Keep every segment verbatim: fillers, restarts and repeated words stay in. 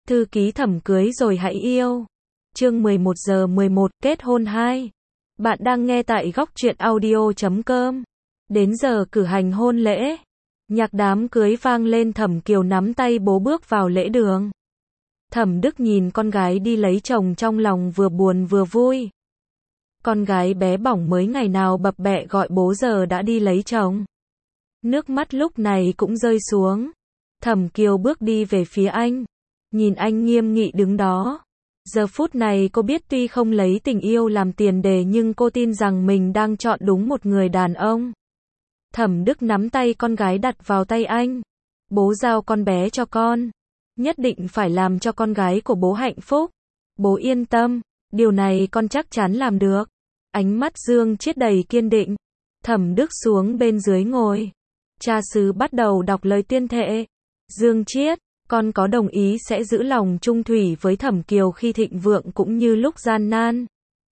Thư ký Thẩm cưới rồi hãy yêu. Chương mười một giờ mười một, kết hôn hai. Bạn đang nghe tại góc truyện audio chấm com. Đến giờ cử hành hôn lễ. Nhạc đám cưới vang lên, Thẩm Kiều nắm tay bố bước vào lễ đường. Thẩm Đức nhìn con gái đi lấy chồng trong lòng vừa buồn vừa vui. Con gái bé bỏng mới ngày nào bập bẹ gọi bố giờ đã đi lấy chồng. Nước mắt lúc này cũng rơi xuống. Thẩm Kiều bước đi về phía anh. Nhìn anh nghiêm nghị đứng đó. Giờ phút này cô biết tuy không lấy tình yêu làm tiền đề nhưng cô tin rằng mình đang chọn đúng một người đàn ông. Thẩm Đức nắm tay con gái đặt vào tay anh. Bố giao con bé cho con. Nhất định phải làm cho con gái của bố hạnh phúc. Bố yên tâm, điều này con chắc chắn làm được. Ánh mắt Dương Chiết đầy kiên định. Thẩm Đức xuống bên dưới ngồi. Cha xứ bắt đầu đọc lời tuyên thệ. Dương Chiết, con có đồng ý sẽ giữ lòng trung thủy với Thẩm Kiều khi thịnh vượng cũng như lúc gian nan,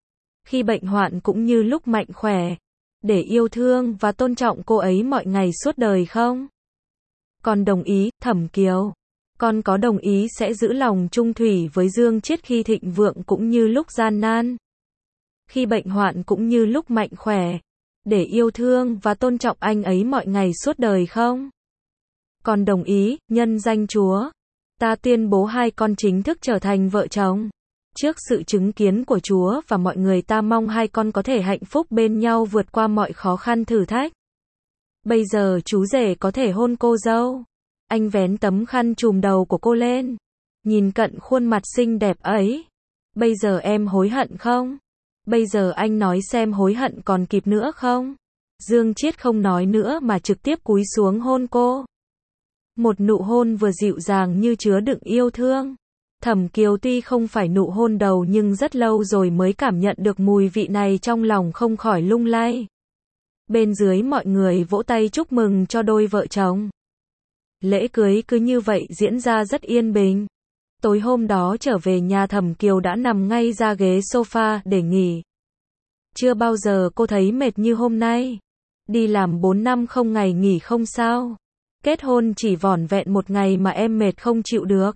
khi bệnh hoạn cũng như lúc mạnh khỏe, để yêu thương và tôn trọng cô ấy mọi ngày suốt đời không? Con đồng ý, Thẩm Kiều. Con có đồng ý sẽ giữ lòng trung thủy với Dương Chiết khi thịnh vượng cũng như lúc gian nan, khi bệnh hoạn cũng như lúc mạnh khỏe, để yêu thương và tôn trọng anh ấy mọi ngày suốt đời không? Con đồng ý, nhân danh Chúa. Ta tuyên bố hai con chính thức trở thành vợ chồng. Trước sự chứng kiến của Chúa và mọi người, ta mong hai con có thể hạnh phúc bên nhau vượt qua mọi khó khăn thử thách. Bây giờ chú rể có thể hôn cô dâu. Anh vén tấm khăn trùm đầu của cô lên. Nhìn cận khuôn mặt xinh đẹp ấy. Bây giờ em hối hận không? Bây giờ anh nói xem hối hận còn kịp nữa không? Dương Chiết không nói nữa mà trực tiếp cúi xuống hôn cô. Một nụ hôn vừa dịu dàng như chứa đựng yêu thương. Thẩm Kiều tuy không phải nụ hôn đầu nhưng rất lâu rồi mới cảm nhận được mùi vị này, trong lòng không khỏi lung lay. Bên dưới mọi người vỗ tay chúc mừng cho đôi vợ chồng. Lễ cưới cứ như vậy diễn ra rất yên bình. Tối hôm đó trở về nhà, Thẩm Kiều đã nằm ngay ra ghế sofa để nghỉ. Chưa bao giờ cô thấy mệt như hôm nay. Đi làm bốn năm không ngày nghỉ không sao. Kết hôn chỉ vỏn vẹn một ngày mà em mệt không chịu được.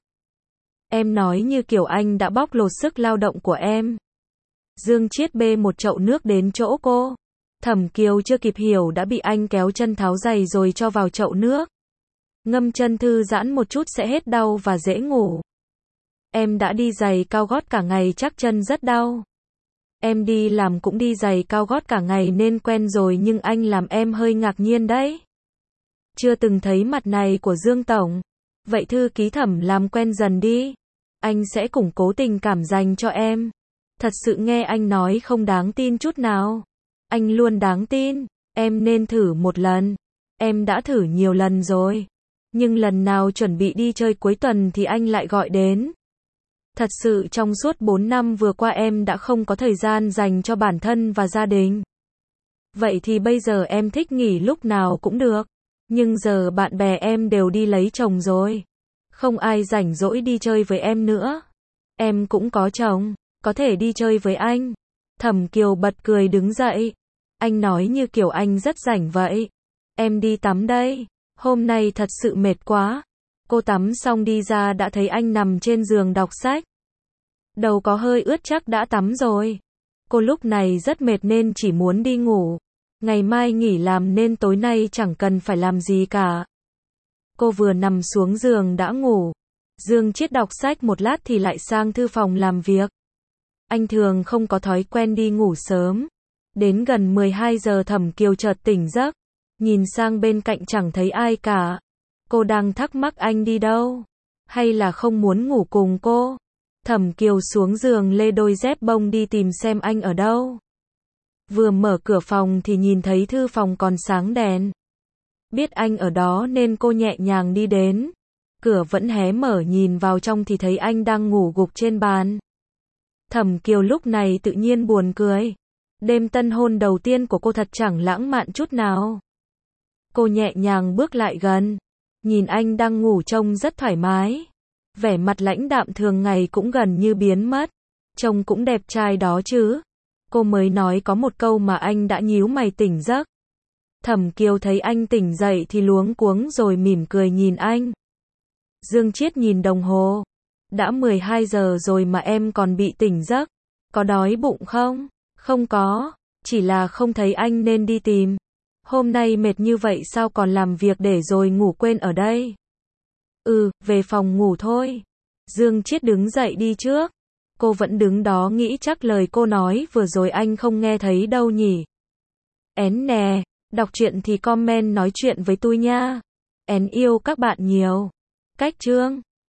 Em nói như kiểu anh đã bóc lột sức lao động của em. Dương Chiết bê một chậu nước đến chỗ cô. Thẩm Kiều chưa kịp hiểu đã bị anh kéo chân tháo giày rồi cho vào chậu nước. Ngâm chân thư giãn một chút sẽ hết đau và dễ ngủ. Em đã đi giày cao gót cả ngày chắc chân rất đau. Em đi làm cũng đi giày cao gót cả ngày nên quen rồi, nhưng anh làm em hơi ngạc nhiên đấy. Chưa từng thấy mặt này của Dương Tổng. Vậy thư ký Thẩm làm quen dần đi. Anh sẽ củng cố tình cảm dành cho em. Thật sự nghe anh nói không đáng tin chút nào. Anh luôn đáng tin. Em nên thử một lần. Em đã thử nhiều lần rồi. Nhưng lần nào chuẩn bị đi chơi cuối tuần thì anh lại gọi đến. Thật sự trong suốt bốn năm vừa qua em đã không có thời gian dành cho bản thân và gia đình. Vậy thì bây giờ em thích nghỉ lúc nào cũng được. Nhưng giờ bạn bè em đều đi lấy chồng rồi. Không ai rảnh rỗi đi chơi với em nữa. Em cũng có chồng, có thể đi chơi với anh. Thẩm Kiều bật cười đứng dậy. Anh nói như kiểu anh rất rảnh vậy. Em đi tắm đây. Hôm nay thật sự mệt quá. Cô tắm xong đi ra đã thấy anh nằm trên giường đọc sách. Đầu có hơi ướt, chắc đã tắm rồi. Cô lúc này rất mệt nên chỉ muốn đi ngủ. Ngày mai nghỉ làm nên tối nay chẳng cần phải làm gì cả. Cô vừa nằm xuống giường đã ngủ. Dương Chiết đọc sách một lát thì lại sang thư phòng làm việc. Anh thường không có thói quen đi ngủ sớm. Đến gần mười hai giờ Thẩm Kiều chợt tỉnh giấc. Nhìn sang bên cạnh chẳng thấy ai cả. Cô đang thắc mắc anh đi đâu. Hay là không muốn ngủ cùng cô. Thẩm Kiều xuống giường lê đôi dép bông đi tìm xem anh ở đâu. Vừa mở cửa phòng thì nhìn thấy thư phòng còn sáng đèn. Biết anh ở đó nên cô nhẹ nhàng đi đến. Cửa vẫn hé mở, nhìn vào trong thì thấy anh đang ngủ gục trên bàn. Thẩm Kiều lúc này tự nhiên buồn cười. Đêm tân hôn đầu tiên của cô thật chẳng lãng mạn chút nào. Cô nhẹ nhàng bước lại gần. Nhìn anh đang ngủ trông rất thoải mái. Vẻ mặt lãnh đạm thường ngày cũng gần như biến mất. Trông cũng đẹp trai đó chứ. Cô mới nói có một câu mà anh đã nhíu mày tỉnh giấc. Thẩm Kiều thấy anh tỉnh dậy thì luống cuống rồi mỉm cười nhìn anh. Dương Chiết nhìn đồng hồ. Đã mười hai giờ rồi mà em còn bị tỉnh giấc. Có đói bụng không? Không có, chỉ là không thấy anh nên đi tìm. Hôm nay mệt như vậy sao còn làm việc để rồi ngủ quên ở đây? Ừ, về phòng ngủ thôi. Dương Chiết đứng dậy đi trước. Cô vẫn đứng đó nghĩ chắc lời cô nói vừa rồi anh không nghe thấy đâu nhỉ. Én nè, đọc truyện thì comment nói chuyện với tôi nha. Én yêu các bạn nhiều. Cách chương